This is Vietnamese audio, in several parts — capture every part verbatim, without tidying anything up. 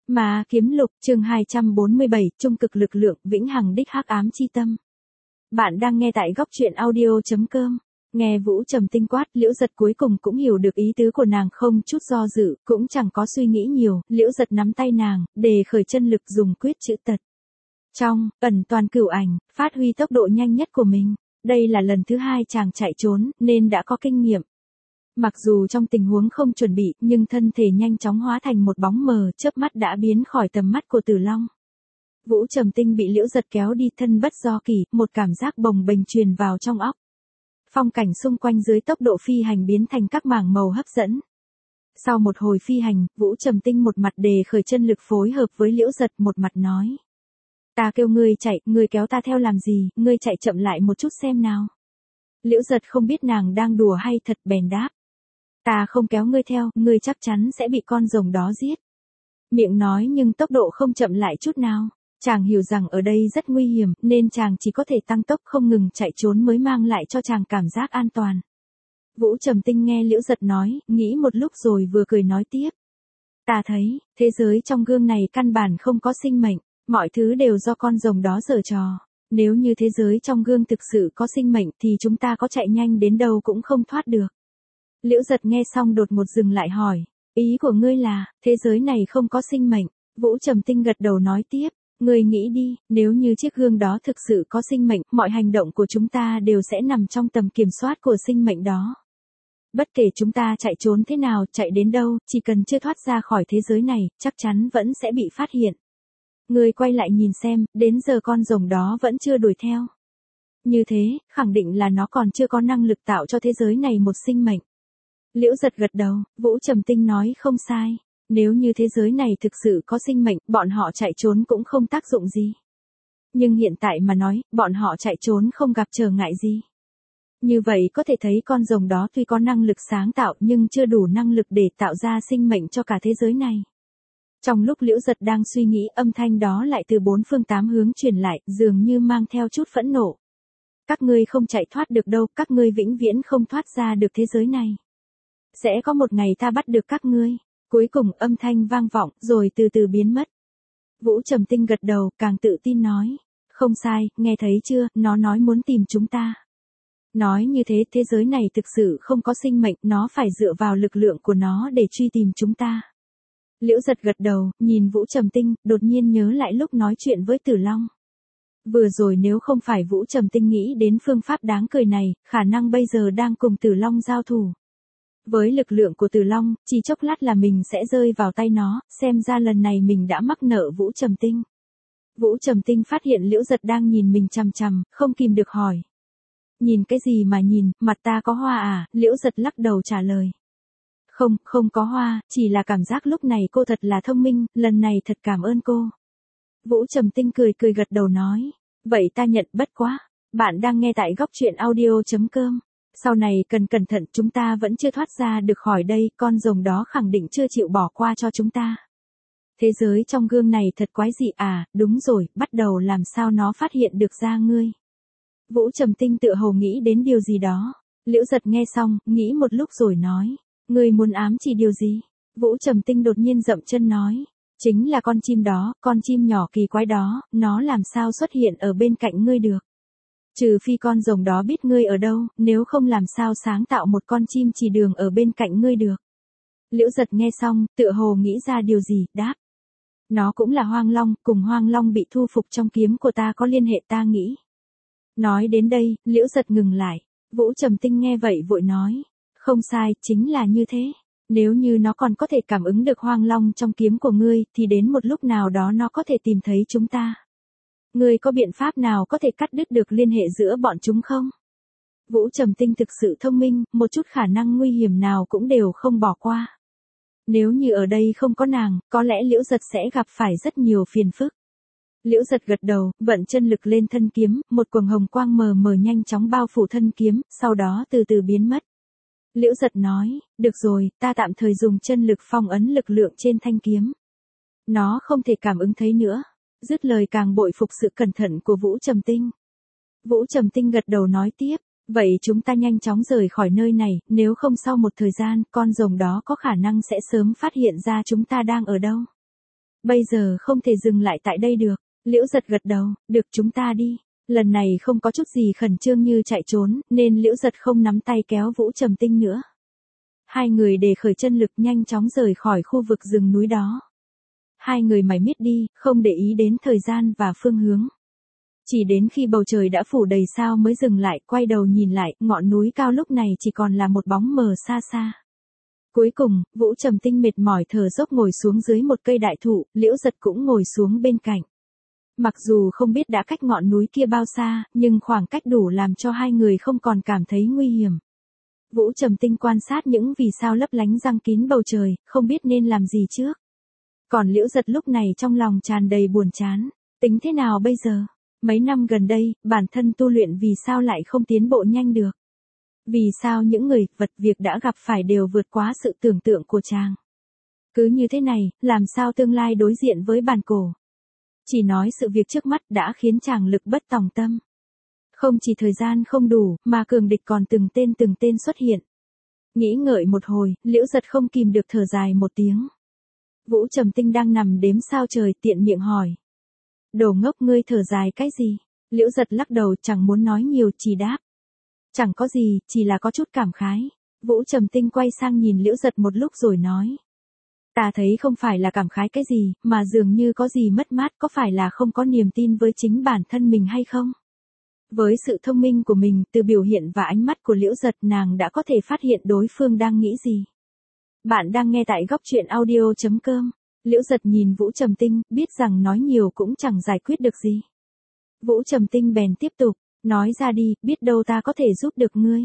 Ma kiếm lục, chương hai trăm bốn mươi bảy, trung cực lực lượng, vĩnh hằng đích hắc ám chi tâm. Bạn đang nghe tại góc truyện audio chấm com. Nghe Vũ Trầm Tinh quát, Liễu Giật cuối cùng cũng hiểu được ý tứ của nàng, không chút do dự, cũng chẳng có suy nghĩ nhiều, Liễu Giật nắm tay nàng, đề khởi chân lực dùng quyết chữ tật. Trong, ẩn toàn cửu ảnh, phát huy tốc độ nhanh nhất của mình. Đây là lần thứ hai chàng chạy trốn, nên đã có kinh nghiệm. Mặc dù trong tình huống không chuẩn bị, nhưng thân thể nhanh chóng hóa thành một bóng mờ, chớp mắt đã biến khỏi tầm mắt của Tử Long. Vũ Trầm Tinh bị Liễu Giật kéo đi, thân bất do kỳ, một cảm giác bồng bềnh truyền vào trong óc. Phong cảnh xung quanh dưới tốc độ phi hành biến thành các mảng màu hấp dẫn. Sau một hồi phi hành, Vũ Trầm Tinh một mặt đề khởi chân lực phối hợp với Liễu Giật, một mặt nói: "Ta kêu ngươi chạy, ngươi kéo ta theo làm gì, ngươi chạy chậm lại một chút xem nào." Liễu Giật không biết nàng đang đùa hay thật, bèn đáp: "Ta không kéo ngươi theo, ngươi chắc chắn sẽ bị con rồng đó giết." Miệng nói nhưng tốc độ không chậm lại chút nào. Chàng hiểu rằng ở đây rất nguy hiểm, nên chàng chỉ có thể tăng tốc không ngừng chạy trốn mới mang lại cho chàng cảm giác an toàn. Vũ Trầm Tinh nghe Liễu Giật nói, nghĩ một lúc rồi vừa cười nói tiếp: "Ta thấy, thế giới trong gương này căn bản không có sinh mệnh, mọi thứ đều do con rồng đó giở trò. Nếu như thế giới trong gương thực sự có sinh mệnh thì chúng ta có chạy nhanh đến đâu cũng không thoát được." Liễu Giật nghe xong đột ngột dừng lại hỏi: "Ý của ngươi là, thế giới này không có sinh mệnh?" Vũ Trầm Tinh gật đầu nói tiếp: "Ngươi nghĩ đi, nếu như chiếc gương đó thực sự có sinh mệnh, mọi hành động của chúng ta đều sẽ nằm trong tầm kiểm soát của sinh mệnh đó. Bất kể chúng ta chạy trốn thế nào, chạy đến đâu, chỉ cần chưa thoát ra khỏi thế giới này, chắc chắn vẫn sẽ bị phát hiện. Ngươi quay lại nhìn xem, đến giờ con rồng đó vẫn chưa đuổi theo. Như thế, khẳng định là nó còn chưa có năng lực tạo cho thế giới này một sinh mệnh." Liễu Giật gật đầu, Vũ Trầm Tinh nói không sai. Nếu như thế giới này thực sự có sinh mệnh, bọn họ chạy trốn cũng không tác dụng gì. Nhưng hiện tại mà nói, bọn họ chạy trốn không gặp trở ngại gì. Như vậy có thể thấy con rồng đó tuy có năng lực sáng tạo nhưng chưa đủ năng lực để tạo ra sinh mệnh cho cả thế giới này. Trong lúc Liễu Giật đang suy nghĩ, âm thanh đó lại từ bốn phương tám hướng truyền lại, dường như mang theo chút phẫn nộ. "Các ngươi không chạy thoát được đâu, các ngươi vĩnh viễn không thoát ra được thế giới này. Sẽ có một ngày ta bắt được các ngươi." Cuối cùng âm thanh vang vọng, rồi từ từ biến mất. Vũ Trầm Tinh gật đầu, càng tự tin nói: "Không sai, nghe thấy chưa, nó nói muốn tìm chúng ta. Nói như thế, thế giới này thực sự không có sinh mệnh, nó phải dựa vào lực lượng của nó để truy tìm chúng ta." Liễu Giật gật đầu, nhìn Vũ Trầm Tinh, đột nhiên nhớ lại lúc nói chuyện với Tử Long. Vừa rồi nếu không phải Vũ Trầm Tinh nghĩ đến phương pháp đáng cười này, khả năng bây giờ đang cùng Tử Long giao thủ. Với lực lượng của Tử Long, chỉ chốc lát là mình sẽ rơi vào tay nó, xem ra lần này mình đã mắc nợ Vũ Trầm Tinh. Vũ Trầm Tinh phát hiện Liễu Giật đang nhìn mình chằm chằm, không kìm được hỏi: "Nhìn cái gì mà nhìn, mặt ta có hoa à?" Liễu Giật lắc đầu trả lời: "Không, không có hoa, chỉ là cảm giác lúc này cô thật là thông minh, lần này thật cảm ơn cô." Vũ Trầm Tinh cười cười gật đầu nói: "Vậy ta nhận, bất quá. Bạn đang nghe tại góc truyện audio chấm com. Sau này cần cẩn thận, chúng ta vẫn chưa thoát ra được khỏi đây, con rồng đó khẳng định chưa chịu bỏ qua cho chúng ta. Thế giới trong gương này thật quái dị à, đúng rồi, bắt đầu làm sao nó phát hiện được ra ngươi." Vũ Trầm Tinh tựa hồ nghĩ đến điều gì đó. Liễu Giật nghe xong, nghĩ một lúc rồi nói: "Ngươi muốn ám chỉ điều gì?" Vũ Trầm Tinh đột nhiên dậm chân nói: "Chính là con chim đó, con chim nhỏ kỳ quái đó, nó làm sao xuất hiện ở bên cạnh ngươi được? Trừ phi con rồng đó biết ngươi ở đâu, nếu không làm sao sáng tạo một con chim chỉ đường ở bên cạnh ngươi được." Liễu Giật nghe xong, tựa hồ nghĩ ra điều gì, đáp: "Nó cũng là Hoang Long, cùng Hoang Long bị thu phục trong kiếm của ta có liên hệ ta nghĩ." Nói đến đây, Liễu Giật ngừng lại. Vũ Trầm Tinh nghe vậy vội nói: "Không sai, chính là như thế. Nếu như nó còn có thể cảm ứng được Hoang Long trong kiếm của ngươi, thì đến một lúc nào đó nó có thể tìm thấy chúng ta. Ngươi có biện pháp nào có thể cắt đứt được liên hệ giữa bọn chúng không?" Vũ Trầm Tinh thực sự thông minh, một chút khả năng nguy hiểm nào cũng đều không bỏ qua. Nếu như ở đây không có nàng, có lẽ Liễu Giật sẽ gặp phải rất nhiều phiền phức. Liễu Giật gật đầu, vận chân lực lên thân kiếm, một quầng hồng quang mờ mờ nhanh chóng bao phủ thân kiếm, sau đó từ từ biến mất. Liễu Giật nói: "Được rồi, ta tạm thời dùng chân lực phong ấn lực lượng trên thanh kiếm. Nó không thể cảm ứng thấy nữa." Dứt lời càng bội phục sự cẩn thận của Vũ Trầm Tinh. Vũ Trầm Tinh gật đầu nói tiếp: "Vậy chúng ta nhanh chóng rời khỏi nơi này, nếu không sau một thời gian, con rồng đó có khả năng sẽ sớm phát hiện ra chúng ta đang ở đâu." Bây giờ không thể dừng lại tại đây được. Liễu Giật gật đầu, được chúng ta đi. Lần này không có chút gì khẩn trương như chạy trốn, nên Liễu Giật không nắm tay kéo Vũ Trầm Tinh nữa. Hai người để khởi chân lực nhanh chóng rời khỏi khu vực rừng núi đó. Hai người mải miết đi, không để ý đến thời gian và phương hướng. Chỉ đến khi bầu trời đã phủ đầy sao mới dừng lại, quay đầu nhìn lại, ngọn núi cao lúc này chỉ còn là một bóng mờ xa xa. Cuối cùng, Vũ Trầm Tinh mệt mỏi thở dốc ngồi xuống dưới một cây đại thụ, Liễu Giật cũng ngồi xuống bên cạnh. Mặc dù không biết đã cách ngọn núi kia bao xa, nhưng khoảng cách đủ làm cho hai người không còn cảm thấy nguy hiểm. Vũ Trầm Tinh quan sát những vì sao lấp lánh răng kín bầu trời, không biết nên làm gì trước. Còn Liễu Giật lúc này trong lòng tràn đầy buồn chán. Tính thế nào bây giờ? Mấy năm gần đây, bản thân tu luyện vì sao lại không tiến bộ nhanh được? Vì sao những người, vật việc đã gặp phải đều vượt quá sự tưởng tượng của chàng? Cứ như thế này, làm sao tương lai đối diện với bàn cổ? Chỉ nói sự việc trước mắt đã khiến chàng lực bất tòng tâm. Không chỉ thời gian không đủ, mà cường địch còn từng tên từng tên xuất hiện. Nghĩ ngợi một hồi, Liễu Giật không kìm được thở dài một tiếng. Vũ Trầm Tinh đang nằm đếm sao trời tiện miệng hỏi. Đồ ngốc ngươi thở dài cái gì? Liễu Giật lắc đầu chẳng muốn nói nhiều chỉ đáp. Chẳng có gì, chỉ là có chút cảm khái. Vũ Trầm Tinh quay sang nhìn Liễu Giật một lúc rồi nói. Ta thấy không phải là cảm khái cái gì, mà dường như có gì mất mát, có phải là không có niềm tin với chính bản thân mình hay không? Với sự thông minh của mình, từ biểu hiện và ánh mắt của Liễu Giật nàng đã có thể phát hiện đối phương đang nghĩ gì. Bạn đang nghe tại góc truyện audio chấm com. Liễu Giật nhìn Vũ Trầm Tinh, biết rằng nói nhiều cũng chẳng giải quyết được gì. Vũ Trầm Tinh bèn tiếp tục, nói ra đi, biết đâu ta có thể giúp được ngươi.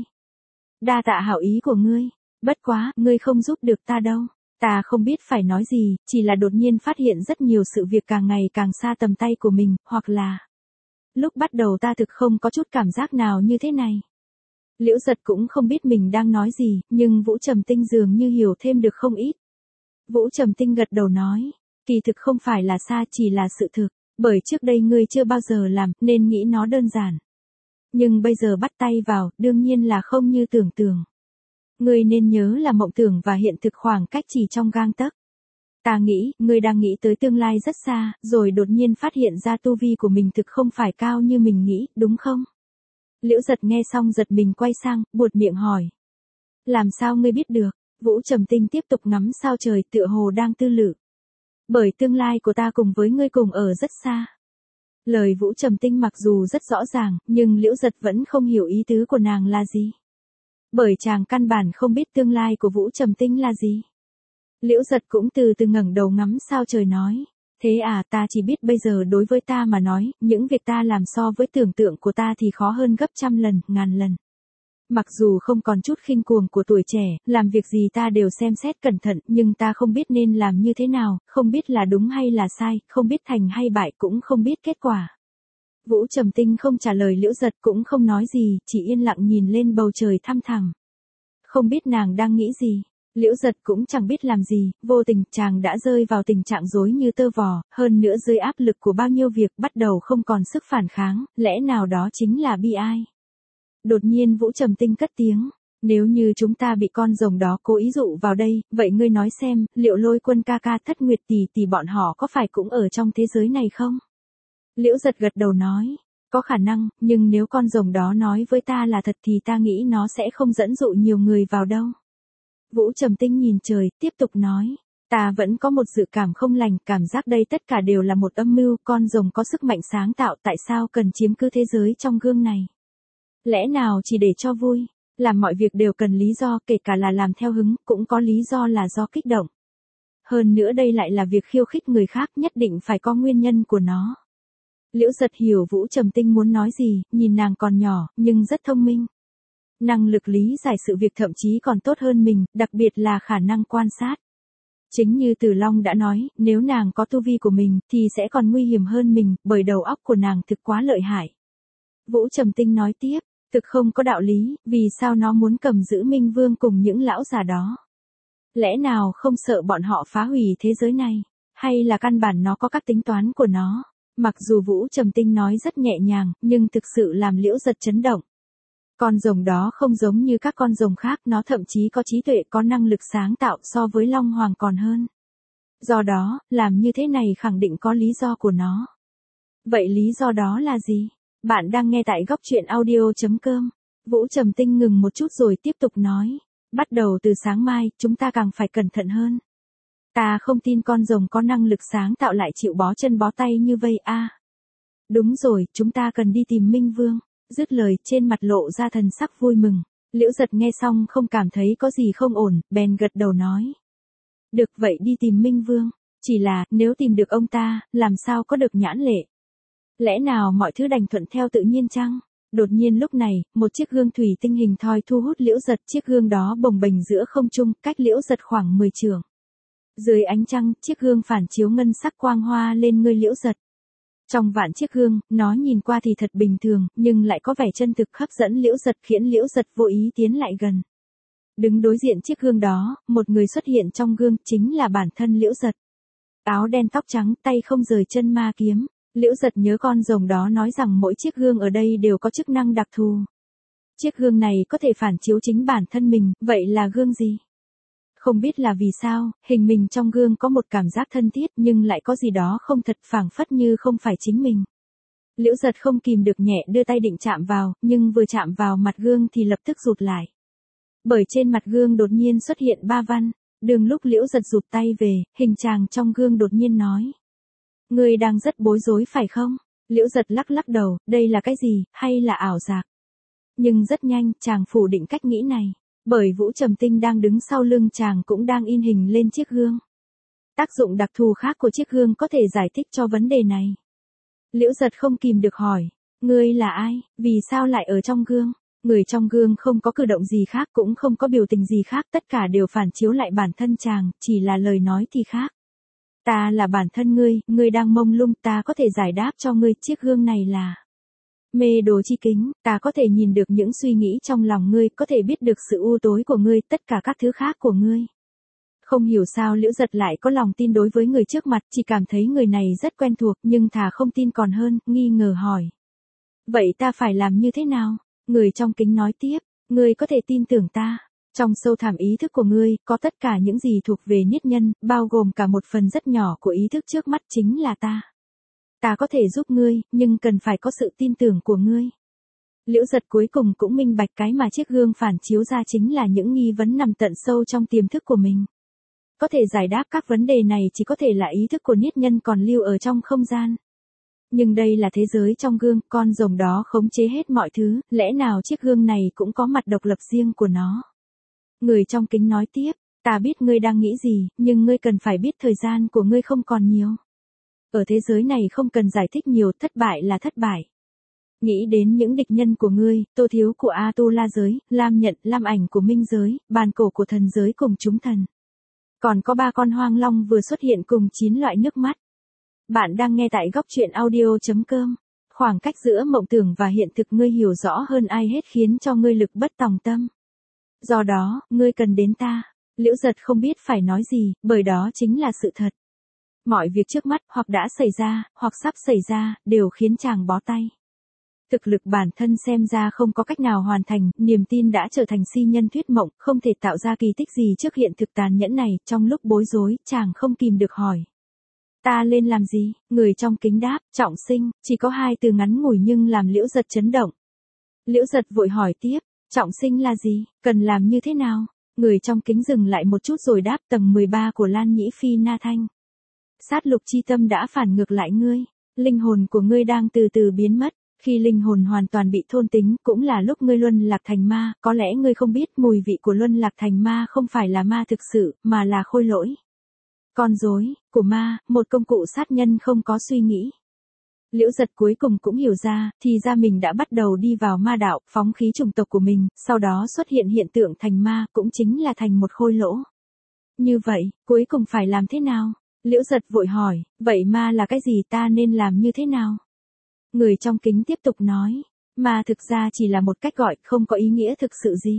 Đa tạ hảo ý của ngươi, bất quá, ngươi không giúp được ta đâu. Ta không biết phải nói gì, chỉ là đột nhiên phát hiện rất nhiều sự việc càng ngày càng xa tầm tay của mình, hoặc là... Lúc bắt đầu ta thực không có chút cảm giác nào như thế này. Liễu Giật cũng không biết mình đang nói gì, nhưng Vũ Trầm Tinh dường như hiểu thêm được không ít. Vũ Trầm Tinh gật đầu nói, kỳ thực không phải là xa chỉ là sự thực, bởi trước đây ngươi chưa bao giờ làm, nên nghĩ nó đơn giản. Nhưng bây giờ bắt tay vào, đương nhiên là không như tưởng tượng. Ngươi nên nhớ là mộng tưởng và hiện thực khoảng cách chỉ trong gang tấc. Ta nghĩ, ngươi đang nghĩ tới tương lai rất xa, rồi đột nhiên phát hiện ra tu vi của mình thực không phải cao như mình nghĩ, đúng không? Liễu Giật nghe xong giật mình quay sang, buột miệng hỏi. Làm sao ngươi biết được? Vũ Trầm Tinh tiếp tục ngắm sao trời tựa hồ đang tư lự. Bởi tương lai của ta cùng với ngươi cùng ở rất xa. Lời Vũ Trầm Tinh mặc dù rất rõ ràng, nhưng Liễu Giật vẫn không hiểu ý tứ của nàng là gì. Bởi chàng căn bản không biết tương lai của Vũ Trầm Tinh là gì. Liễu Giật cũng từ từ ngẩng đầu ngắm sao trời nói. Thế à, ta chỉ biết bây giờ đối với ta mà nói, những việc ta làm so với tưởng tượng của ta thì khó hơn gấp trăm lần, ngàn lần. Mặc dù không còn chút khinh cuồng của tuổi trẻ, làm việc gì ta đều xem xét cẩn thận, nhưng ta không biết nên làm như thế nào, không biết là đúng hay là sai, không biết thành hay bại, cũng không biết kết quả. Vũ Trầm Tinh không trả lời Liễu Giật, cũng không nói gì, chỉ yên lặng nhìn lên bầu trời thăm thẳm. Không biết nàng đang nghĩ gì. Liễu Giật cũng chẳng biết làm gì, vô tình chàng đã rơi vào tình trạng rối như tơ vò, hơn nữa dưới áp lực của bao nhiêu việc bắt đầu không còn sức phản kháng, lẽ nào đó chính là bi ai. Đột nhiên Vũ Trầm Tinh cất tiếng, nếu như chúng ta bị con rồng đó cố ý dụ vào đây, vậy ngươi nói xem, liệu Lôi Quân ca ca, Thất Nguyệt tỷ tỷ bọn họ có phải cũng ở trong thế giới này không? Liễu Giật gật đầu nói, có khả năng, nhưng nếu con rồng đó nói với ta là thật thì ta nghĩ nó sẽ không dẫn dụ nhiều người vào đâu. Vũ Trầm Tinh nhìn trời, tiếp tục nói, ta vẫn có một dự cảm không lành, cảm giác đây tất cả đều là một âm mưu, con rồng có sức mạnh sáng tạo, tại sao cần chiếm cứ thế giới trong gương này? Lẽ nào chỉ để cho vui? Làm mọi việc đều cần lý do, kể cả là làm theo hứng, cũng có lý do là do kích động. Hơn nữa đây lại là việc khiêu khích người khác, nhất định phải có nguyên nhân của nó. Liễu Giật hiểu Vũ Trầm Tinh muốn nói gì, nhìn nàng còn nhỏ, nhưng rất thông minh. Năng lực lý giải sự việc thậm chí còn tốt hơn mình, đặc biệt là khả năng quan sát. Chính như Tử Long đã nói, nếu nàng có tu vi của mình, thì sẽ còn nguy hiểm hơn mình, bởi đầu óc của nàng thực quá lợi hại. Vũ Trầm Tinh nói tiếp, thực không có đạo lý, vì sao nó muốn cầm giữ Minh Vương cùng những lão già đó? Lẽ nào không sợ bọn họ phá hủy thế giới này? Hay là căn bản nó có các tính toán của nó? Mặc dù Vũ Trầm Tinh nói rất nhẹ nhàng, nhưng thực sự làm Liễu Giật chấn động. Con rồng đó không giống như các con rồng khác, nó thậm chí có trí tuệ, có năng lực sáng tạo so với Long Hoàng còn hơn. Do đó, làm như thế này khẳng định có lý do của nó. Vậy lý do đó là gì? Bạn đang nghe tại góc truyện audio.com. Vũ Trầm Tinh ngừng một chút rồi tiếp tục nói. Bắt đầu từ sáng mai, chúng ta càng phải cẩn thận hơn. Ta không tin con rồng có năng lực sáng tạo lại chịu bó chân bó tay như vây a. À, đúng rồi, chúng ta cần đi tìm Minh Vương. Dứt lời, trên mặt lộ ra thần sắc vui mừng. Liễu Giật nghe xong không cảm thấy có gì không ổn, bèn gật đầu nói. Được vậy đi tìm Minh Vương. Chỉ là, nếu tìm được ông ta, làm sao có được nhãn lệ? Lẽ nào mọi thứ đành thuận theo tự nhiên chăng? Đột nhiên lúc này, một chiếc gương thủy tinh hình thoi thu hút Liễu Giật, chiếc gương đó bồng bềnh giữa không trung, cách Liễu Giật khoảng mười trượng. Dưới ánh trăng, chiếc gương phản chiếu ngân sắc quang hoa lên người Liễu Giật. Trong vạn chiếc gương, nó nhìn qua thì thật bình thường, nhưng lại có vẻ chân thực hấp dẫn Liễu Giật khiến Liễu Giật vô ý tiến lại gần. Đứng đối diện chiếc gương đó, một người xuất hiện trong gương, chính là bản thân Liễu Giật. Áo đen tóc trắng, tay không rời chân ma kiếm. Liễu Giật nhớ con rồng đó nói rằng mỗi chiếc gương ở đây đều có chức năng đặc thù. Chiếc gương này có thể phản chiếu chính bản thân mình, vậy là gương gì? Không biết là vì sao, hình mình trong gương có một cảm giác thân thiết nhưng lại có gì đó không thật, phảng phất như không phải chính mình. Liễu Giật không kìm được nhẹ đưa tay định chạm vào, nhưng vừa chạm vào mặt gương thì lập tức rụt lại. Bởi trên mặt gương đột nhiên xuất hiện ba văn, đường lúc Liễu Giật rụt tay về, hình chàng trong gương đột nhiên nói. Ngươi đang rất bối rối phải không? Liễu Giật lắc lắc đầu, đây là cái gì, hay là ảo giác? Nhưng rất nhanh, chàng phủ định cách nghĩ này. Bởi Vũ Trầm Tinh đang đứng sau lưng chàng cũng đang in hình lên chiếc gương. Tác dụng đặc thù khác của chiếc gương có thể giải thích cho vấn đề này. Liễu Giật không kìm được hỏi, ngươi là ai, vì sao lại ở trong gương? Người trong gương không có cử động gì khác cũng không có biểu tình gì khác, tất cả đều phản chiếu lại bản thân chàng, chỉ là lời nói thì khác. Ta là bản thân ngươi, ngươi đang mông lung, ta có thể giải đáp cho ngươi, chiếc gương này là mê đồ chi kính, ta có thể nhìn được những suy nghĩ trong lòng ngươi, có thể biết được sự u tối của ngươi, tất cả các thứ khác của ngươi. Không hiểu sao Liễu Giật lại có lòng tin đối với người trước mặt, chỉ cảm thấy người này rất quen thuộc, nhưng thà không tin còn hơn, nghi ngờ hỏi. Vậy ta phải làm như thế nào? Người trong kính nói tiếp, ngươi có thể tin tưởng ta. Trong sâu thẳm ý thức của ngươi, có tất cả những gì thuộc về niết nhân, bao gồm cả một phần rất nhỏ của ý thức trước mắt chính là ta. Ta có thể giúp ngươi, nhưng cần phải có sự tin tưởng của ngươi. Liễu Giật cuối cùng cũng minh bạch cái mà chiếc gương phản chiếu ra chính là những nghi vấn nằm tận sâu trong tiềm thức của mình. Có thể giải đáp các vấn đề này chỉ có thể là ý thức của niết nhân còn lưu ở trong không gian. Nhưng đây là thế giới trong gương, con rồng đó khống chế hết mọi thứ, lẽ nào chiếc gương này cũng có mặt độc lập riêng của nó. Người trong kính nói tiếp, ta biết ngươi đang nghĩ gì, nhưng ngươi cần phải biết thời gian của ngươi không còn nhiều. Ở thế giới này không cần giải thích nhiều, thất bại là thất bại. Nghĩ đến những địch nhân của ngươi, Tô Thiếu của A Tu La giới, Lam Nhận, Lam Ảnh của Minh giới, Bàn Cổ của thần giới cùng chúng thần. Còn có ba con hoang long vừa xuất hiện cùng chín loại nước mắt. Bạn đang nghe tại góc truyện audio.com. Khoảng cách giữa mộng tưởng và hiện thực ngươi hiểu rõ hơn ai hết khiến cho ngươi lực bất tòng tâm. Do đó, ngươi cần đến ta. Liễu Giật không biết phải nói gì, bởi đó chính là sự thật. Mọi việc trước mắt, hoặc đã xảy ra, hoặc sắp xảy ra, đều khiến chàng bó tay. Thực lực bản thân xem ra không có cách nào hoàn thành, niềm tin đã trở thành si nhân thuyết mộng, không thể tạo ra kỳ tích gì trước hiện thực tàn nhẫn này, trong lúc bối rối, chàng không kìm được hỏi. Ta lên làm gì? Người trong kính đáp, trọng sinh, chỉ có hai từ ngắn ngủi nhưng làm Liễu Giật chấn động. Liễu Giật vội hỏi tiếp, trọng sinh là gì, cần làm như thế nào? Người trong kính dừng lại một chút rồi đáp, tầng mười ba của Lan Nhĩ Phi Na Thanh. Sát lục chi tâm đã phản ngược lại ngươi, linh hồn của ngươi đang từ từ biến mất, khi linh hồn hoàn toàn bị thôn tính, cũng là lúc ngươi luân lạc thành ma, có lẽ ngươi không biết mùi vị của luân lạc thành ma không phải là ma thực sự, mà là khôi lỗi. Con rối của ma, một công cụ sát nhân không có suy nghĩ. Liễu Giật cuối cùng cũng hiểu ra, thì ra mình đã bắt đầu đi vào ma đạo, phóng khí chủng tộc của mình, sau đó xuất hiện hiện tượng thành ma, cũng chính là thành một khôi lỗ. Như vậy, cuối cùng phải làm thế nào? Liễu Giật vội hỏi, vậy ma là cái gì, ta nên làm như thế nào? Người trong kính tiếp tục nói, ma thực ra chỉ là một cách gọi, không có ý nghĩa thực sự gì.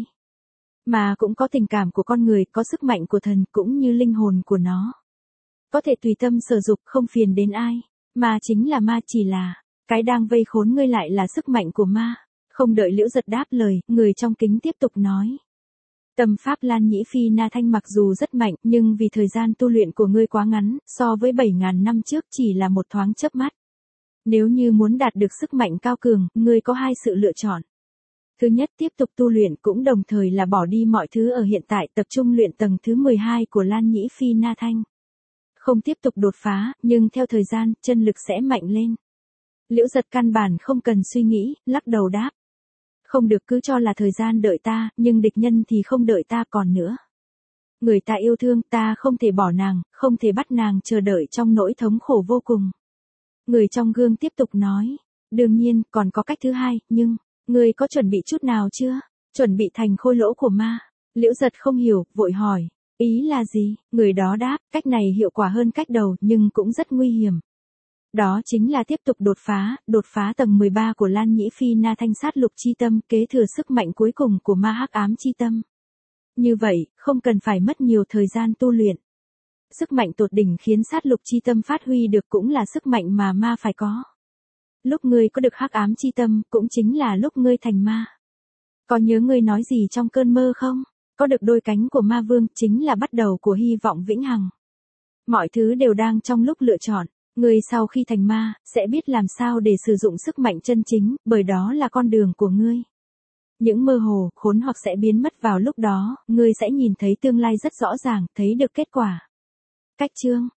Mà cũng có tình cảm của con người, có sức mạnh của thần, cũng như linh hồn của nó. Có thể tùy tâm sở dục, không phiền đến ai. Ma chính là ma, chỉ là cái đang vây khốn ngươi lại là sức mạnh của ma. Không đợi Liễu Giật đáp lời, người trong kính tiếp tục nói. Tâm pháp Lan Nhĩ Phi Na Thanh mặc dù rất mạnh, nhưng vì thời gian tu luyện của ngươi quá ngắn, so với bảy ngàn năm trước chỉ là một thoáng chớp mắt. Nếu như muốn đạt được sức mạnh cao cường, ngươi có hai sự lựa chọn. Thứ nhất, tiếp tục tu luyện cũng đồng thời là bỏ đi mọi thứ ở hiện tại, tập trung luyện tầng thứ mười hai của Lan Nhĩ Phi Na Thanh. Không tiếp tục đột phá, nhưng theo thời gian, chân lực sẽ mạnh lên. Liễu Giật căn bản không cần suy nghĩ, lắc đầu đáp. Không được, cứ cho là thời gian đợi ta, nhưng địch nhân thì không đợi ta còn nữa. Người ta yêu thương, ta không thể bỏ nàng, không thể bắt nàng chờ đợi trong nỗi thống khổ vô cùng. Người trong gương tiếp tục nói. Đương nhiên, còn có cách thứ hai, nhưng, ngươi có chuẩn bị chút nào chưa? Chuẩn bị thành khôi lỗ của ma. Liễu Giật không hiểu, vội hỏi. Ý là gì? Người đó đáp, cách này hiệu quả hơn cách đầu, nhưng cũng rất nguy hiểm. Đó chính là tiếp tục đột phá, đột phá tầng mười ba của Lan Nhĩ Phi Na Thanh sát lục chi tâm, kế thừa sức mạnh cuối cùng của ma hắc ám chi tâm. Như vậy, không cần phải mất nhiều thời gian tu luyện. Sức mạnh tột đỉnh khiến sát lục chi tâm phát huy được cũng là sức mạnh mà ma phải có. Lúc ngươi có được hắc ám chi tâm, cũng chính là lúc ngươi thành ma. Có nhớ ngươi nói gì trong cơn mơ không? Có được đôi cánh của ma vương, chính là bắt đầu của hy vọng vĩnh hằng. Mọi thứ đều đang trong lúc lựa chọn. Ngươi sau khi thành ma, sẽ biết làm sao để sử dụng sức mạnh chân chính, bởi đó là con đường của ngươi. Những mơ hồ, khốn hoặc sẽ biến mất vào lúc đó, ngươi sẽ nhìn thấy tương lai rất rõ ràng, thấy được kết quả. Cách chương